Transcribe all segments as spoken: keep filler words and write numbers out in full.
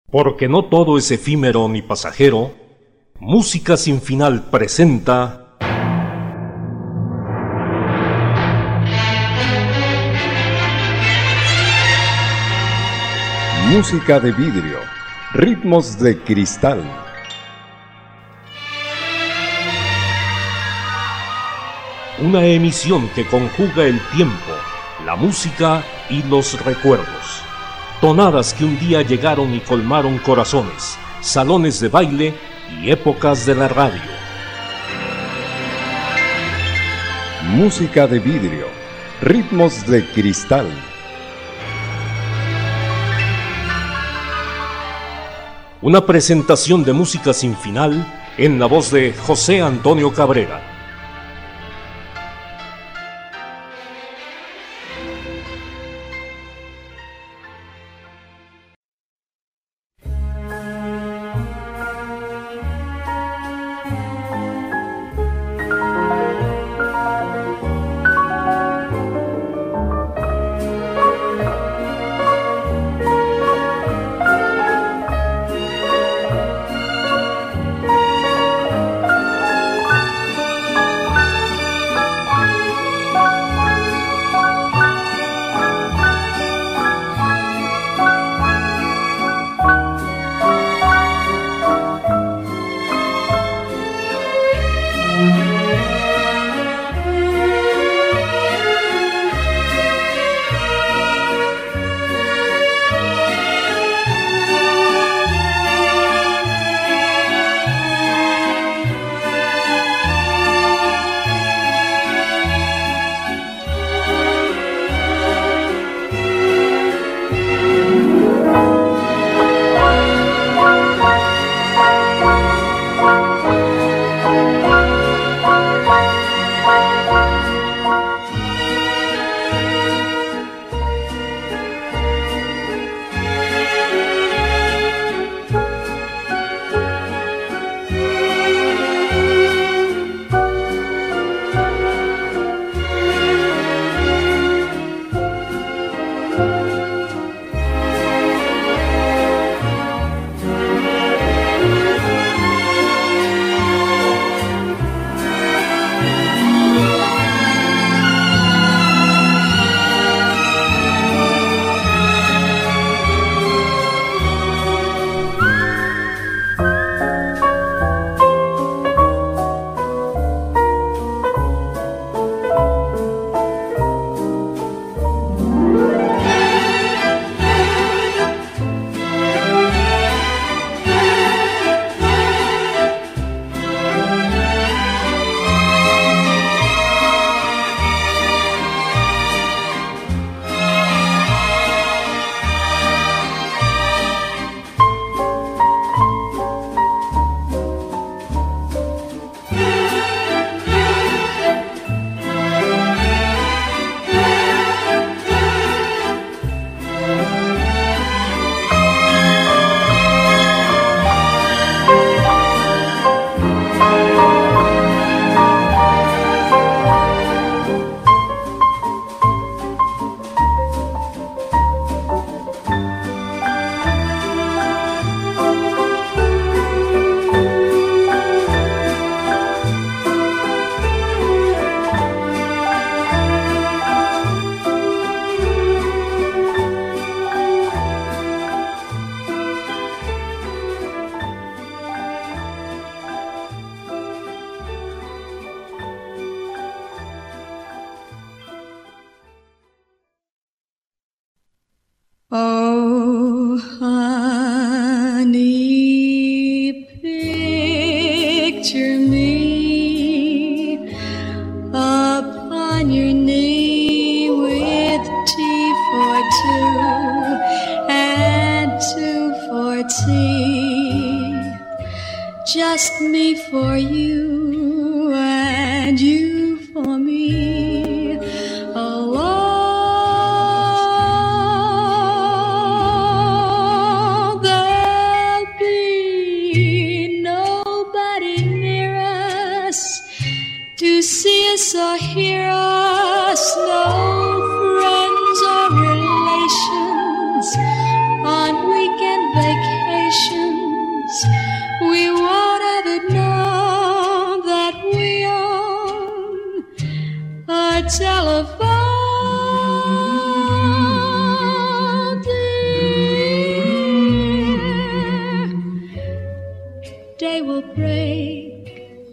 Porque no todo es efímero ni pasajero, Música Sin Final presenta... Música de vidrio, ritmos de cristal. Una emisión que conjuga el tiempo, la música y los recuerdos. Tonadas que un día llegaron y colmaron corazones, salones de baile y épocas de la radio. Música de vidrio, ritmos de cristal. Una presentación de Música Sin Final en la voz de José Antonio Cabrera. Oh, honey, picture me upon your knee with tea for two and two for tea. Just me for you and you for me. Alone. See us or hear us, no friends or relations on weekend vacation. day will break,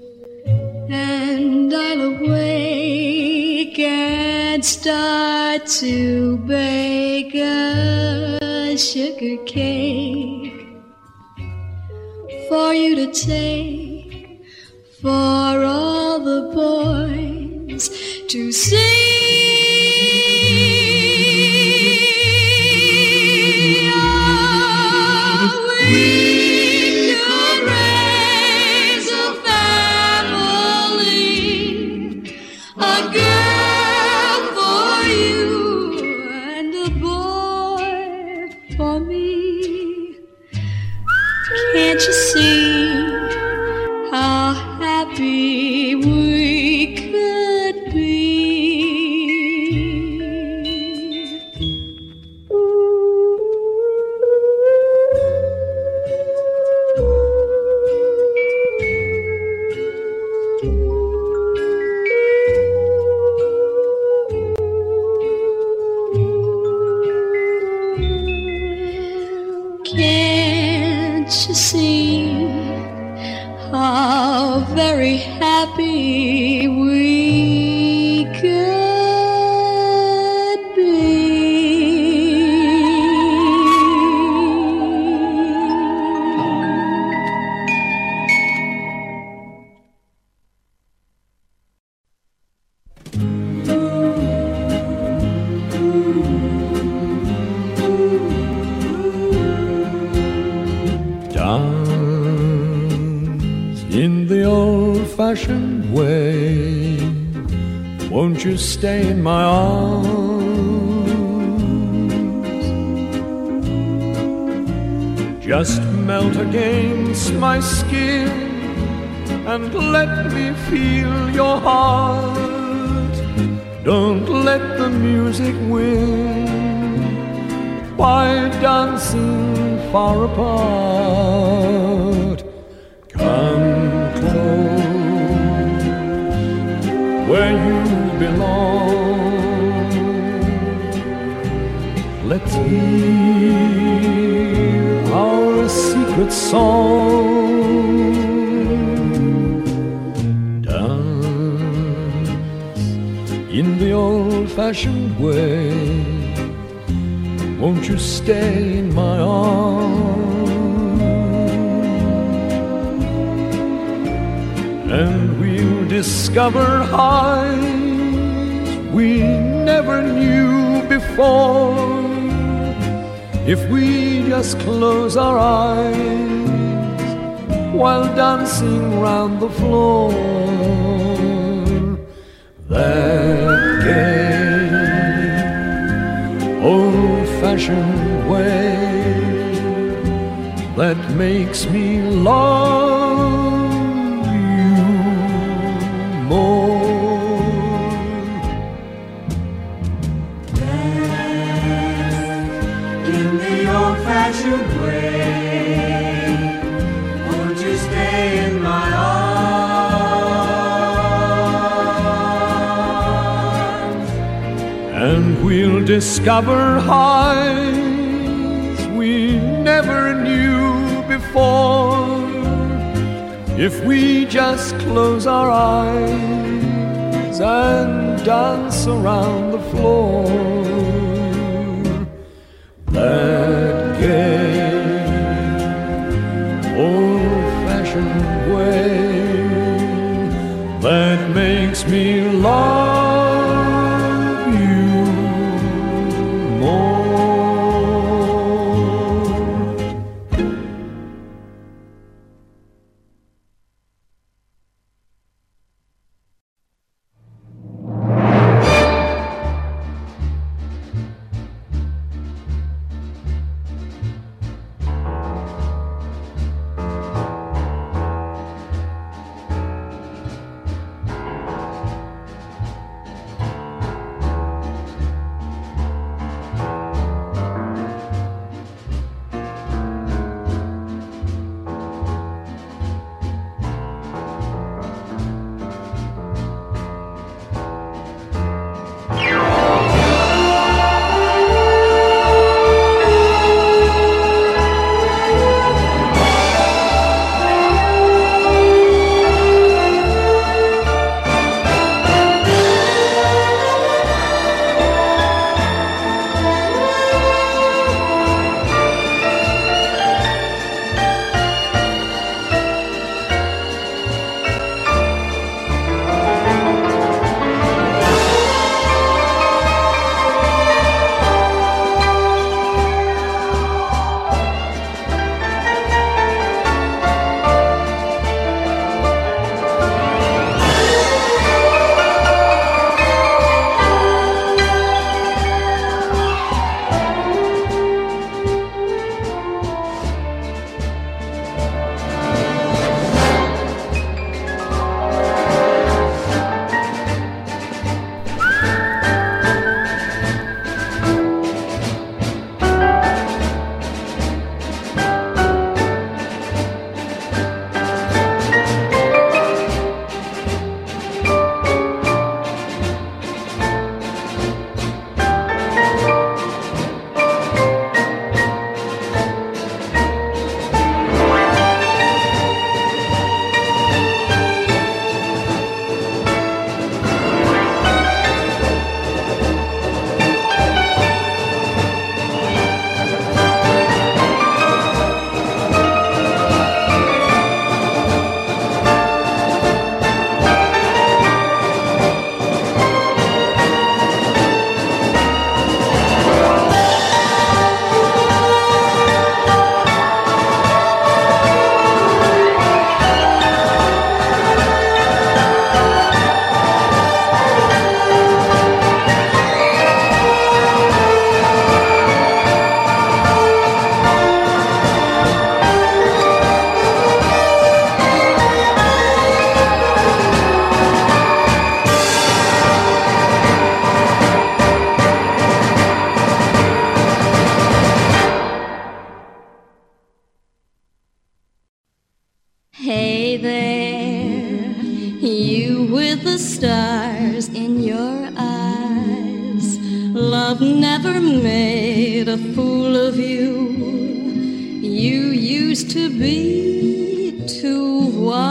and I'll awake and start to bake a sugar cake for you to take, for all the boys to see. Can't you see how happy we could be? Can't you see how very happy we could be? In the old-fashioned way, won't you stay in my arms? Just melt against my skin and let me feel your heart. Don't let the music win by dancing far apart. Come close where you belong. Let's hear our secret song. Dance in the old-fashioned way. Won't you stay in my arms? And we'll discover highs we never knew before, if we just close our eyes while dancing round the floor. That gay, old-fashioned way that makes me love more. Dance in the old-fashioned way. Won't you stay in my arms? And we'll discover highs we never knew before, if we just close our eyes and dance around the floor. That gay, old-fashioned way that makes me love you more. Hey there, you with the stars in your eyes. Love never made a fool of you. You used to be too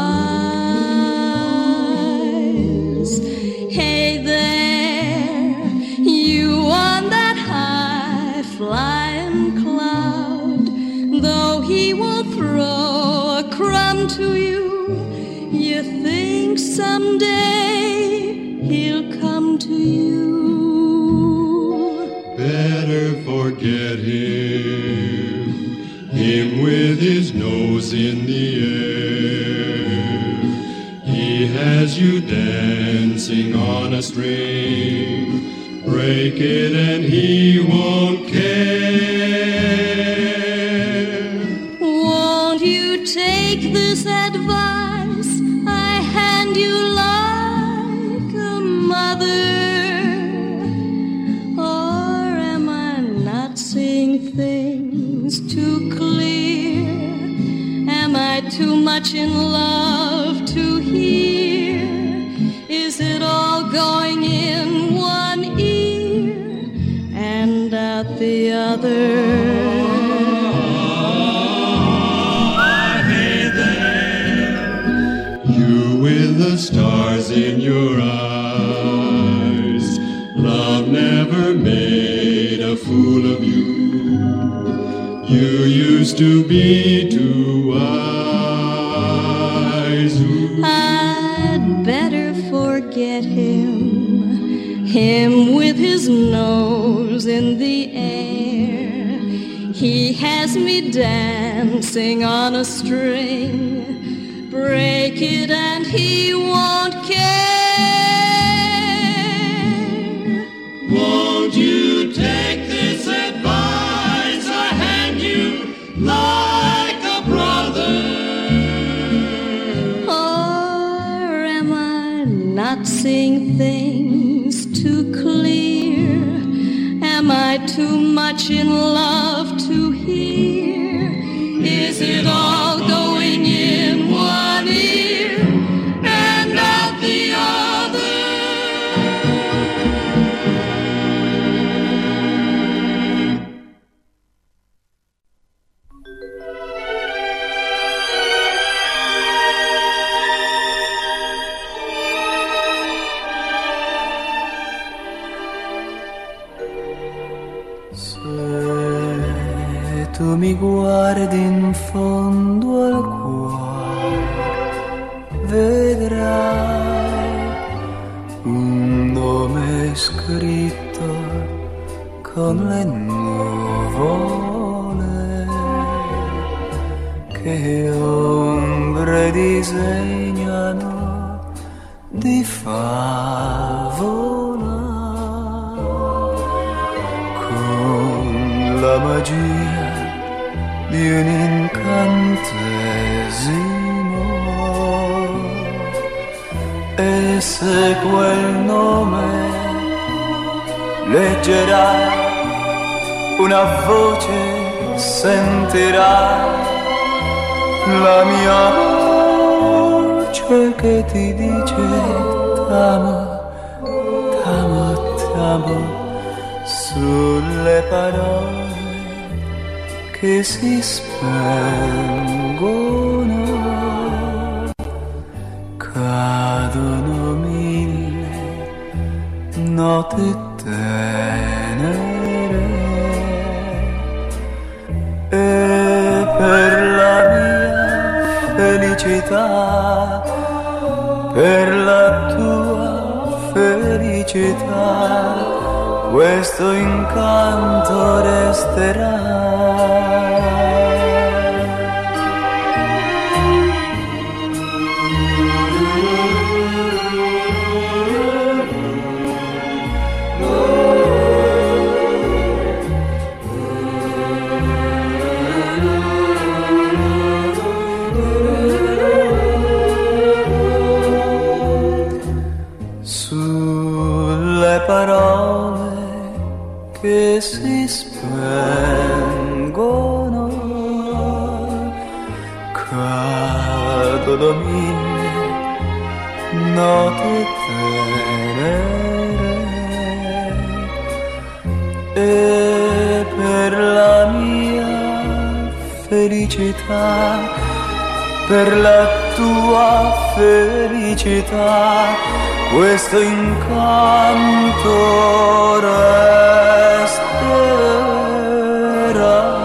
wise. Hey there, you on that high flying cloud. Though he will throw a crumb to you, you think someday he'll come to you. Better forget him, him with his nose in the air. He has you dancing on a string. Break it and he won't care. Won't you take this advice I hand you like a mother? Or am I not seeing things too clear? Am I too much in love to hear? Is it all going in one ear and out the other? With the stars in your eyes, love never made a fool of you. You used to be too wise. I'd better forget him, him with his nose in the air. He has me dancing on a string. Break it and he won't care. Won't you take this advice I hand you like a brother? Or am I not seeing things too clear? Am I too much in love to hear? Is it all going in one ear and out the other? Se tu mi guardi in fondo al cuore, vedrai un nome scritto con le nuvole che ombre disegnano di favola, con la magia di un incantesimo. E se quel nome leggerai, una voce sentirai, la mia voce che ti dice t'amo, t'amo, t'amo, sulle parole che si spengono. Cadono mille note tenere e per la mia felicità, per la tua felicità, questo incanto resterà. Sulle parole che si spengono solo mille note tenere. E per la mia felicità, per la tua felicità, questo incanto resterà.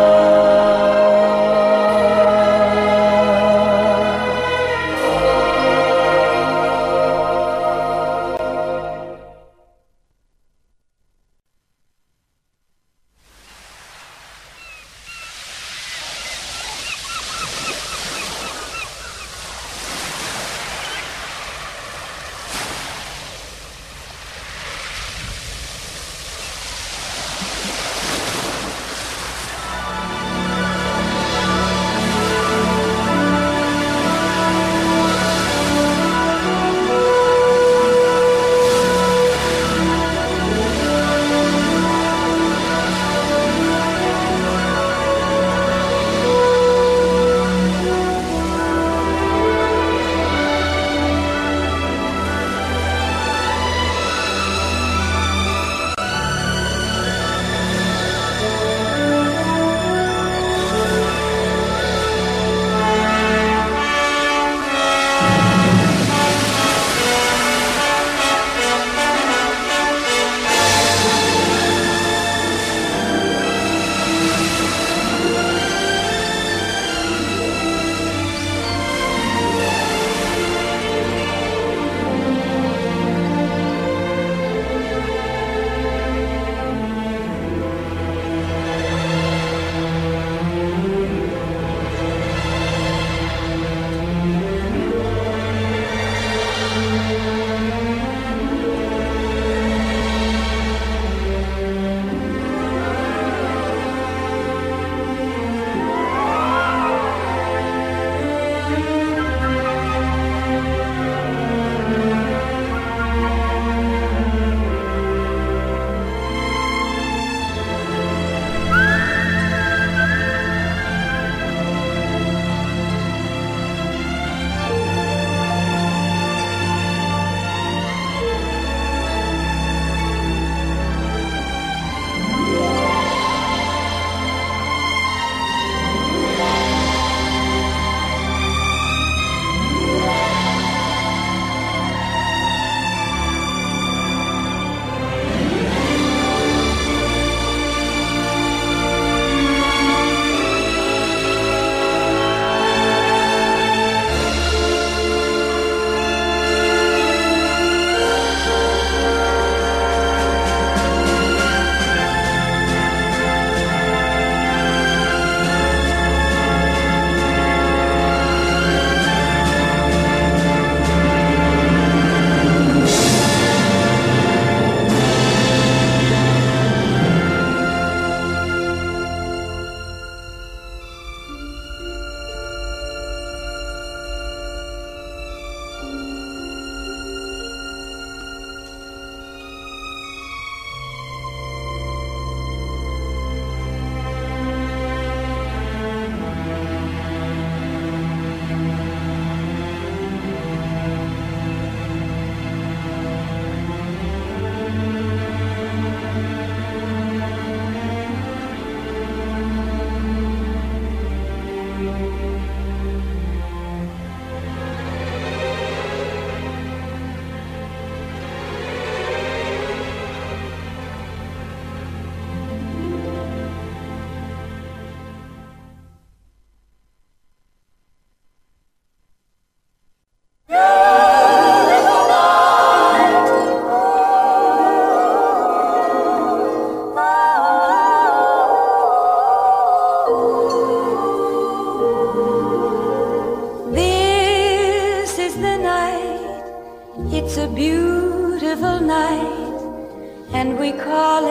and we call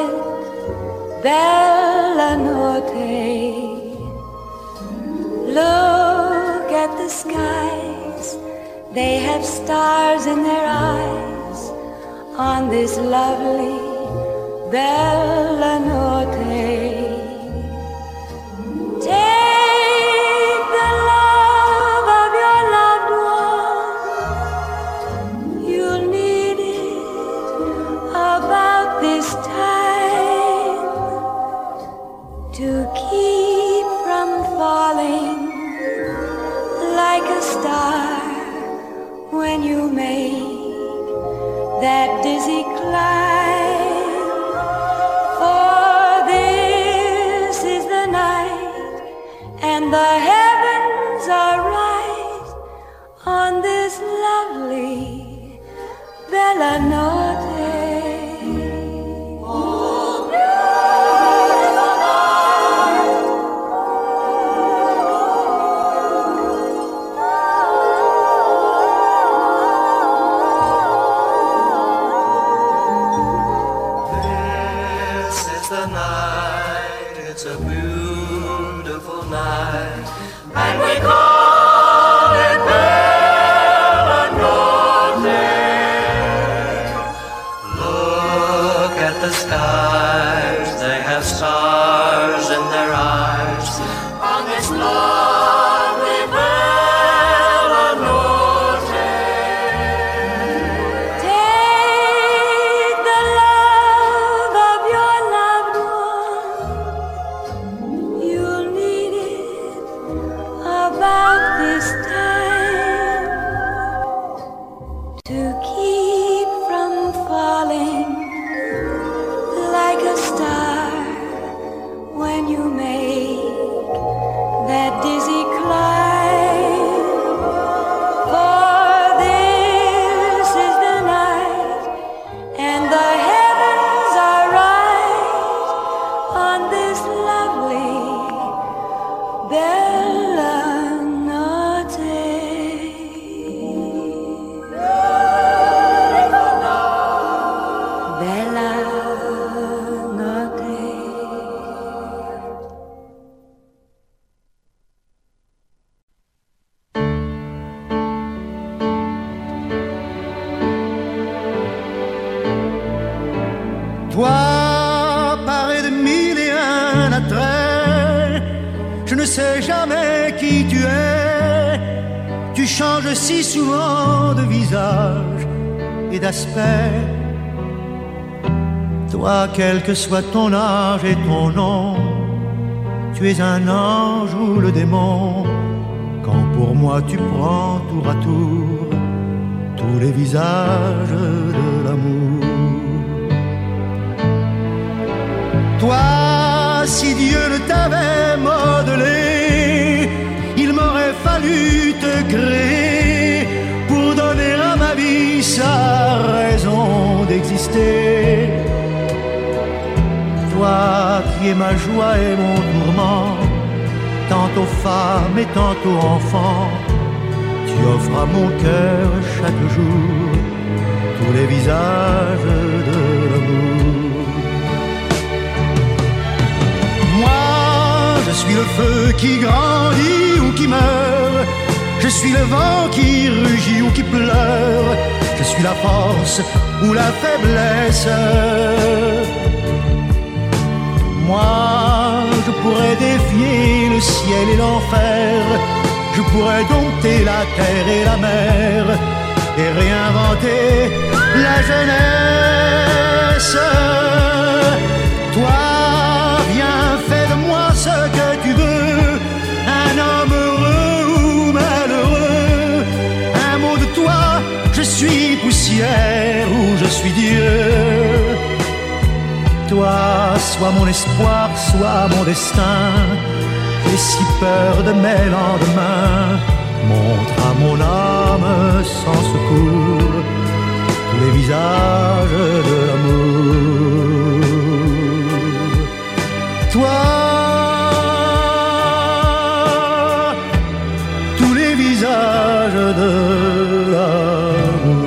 it Bella Notte. Look at the skies, they have stars in their eyes on this lovely Bella Notte. Take the love of your star when you made that dizzy climb. For this is the night, and the heavens are right on this lovely bella notte. It's a beautiful night, and we call it Bella Notte. Look at the skies, they have stars in their eyes on this lovely Bella Notte. Take the love of your loved one, you'll need it about this time to keep from falling like a star when you make that dizzy climb. For this is the night, and the heavens are right on this lovely Bella Notte. Bella Notte. Toi, paré de mille et un attraits, je ne sais jamais qui tu es. Tu changes si souvent de visage et d'aspect. Toi, quel que soit ton âge et ton nom, tu es un ange ou le démon. Quand pour moi tu prends tour à tour tous les visages de l'amour. Toi, si Dieu ne t'avait modelé, il m'aurait fallu te créer pour donner à ma vie sa raison d'exister. Toi qui es ma joie et mon tourment, tantôt femme et tantôt enfant, tu offres à mon cœur chaque jour tous les visages de l'amour. Moi, je suis le feu qui grandit ou qui meurt. Je suis le vent qui rugit ou qui pleure. Je suis la force ou la faiblesse. Moi, je pourrais défier le ciel et l'enfer. Je pourrais dompter la terre et la mer et réinventer la jeunesse. Toi, fais de moi ce que tu veux, un homme heureux ou malheureux. Un mot de toi, je suis poussière ou je suis Dieu. Toi, sois mon espoir, sois mon destin. J'ai si peur de mes lendemains. Montre à mon âme sans secours tous les visages de l'amour. Toi, tous les visages de l'amour.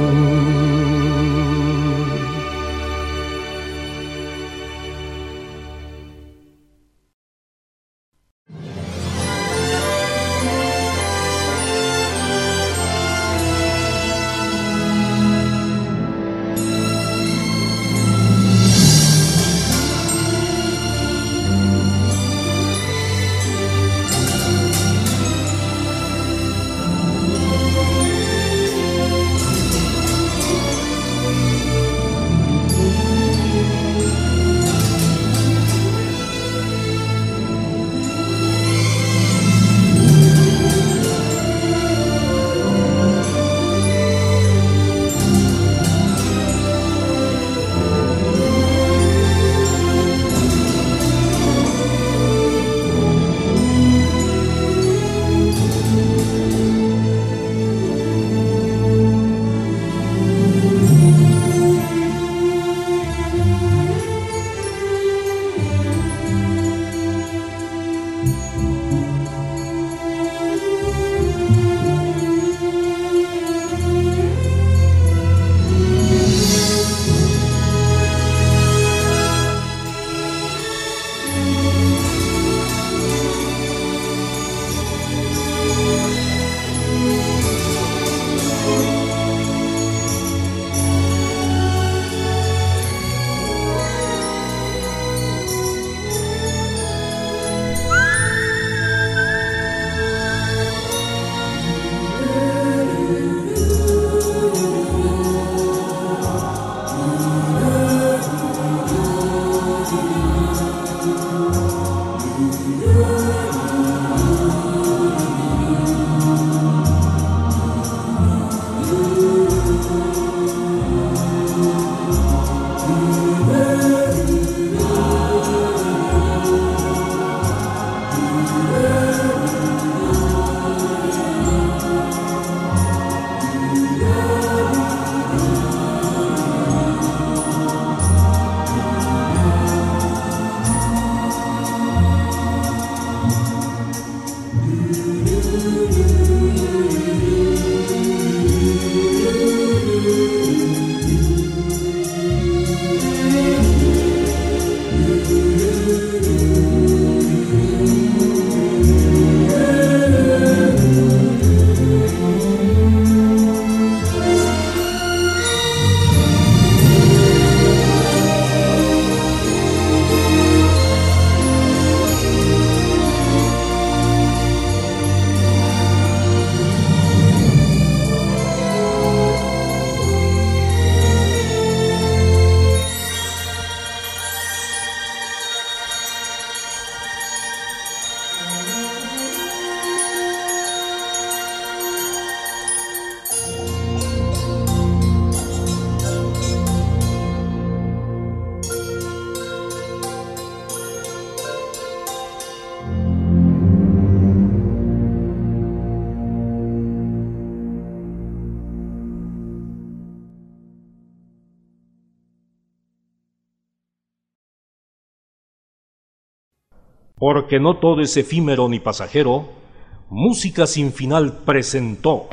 Porque no todo es efímero ni pasajero, Música Sin Final presentó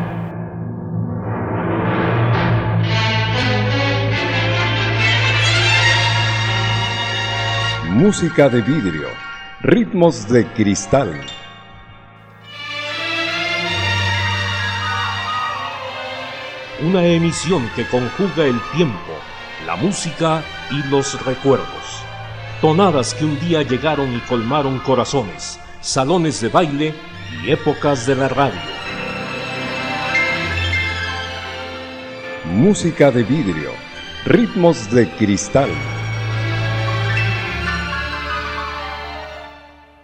Música de vidrio, ritmos de cristal. Una emisión que conjuga el tiempo, la música y los recuerdos. Tonadas que un día llegaron y colmaron corazones, salones de baile y épocas de la radio. Música de vidrio, ritmos de cristal.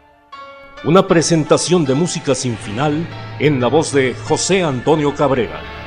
Una presentación de Música Sin Final en la voz de José Antonio Cabrera.